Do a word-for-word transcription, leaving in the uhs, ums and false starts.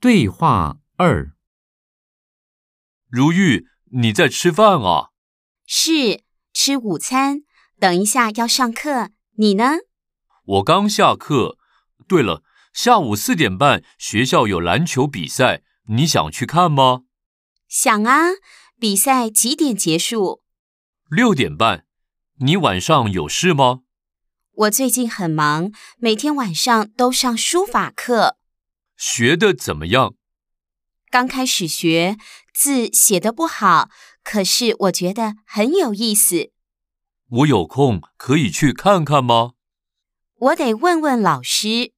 对话二。 如玉，你在吃饭啊？ 是，吃午餐，等一下要上课，你呢？ 我刚下课。对了，下午四点半学校有篮球比赛，你想去看吗？ 想啊，比赛几点结束？ 六点半。你晚上有事吗？ 我最近很忙，每天晚上都上书法课。 学得怎么样？ 刚开始学，字写得不好，可是我觉得很有意思。 我有空可以去看看吗？ 我得问问老师。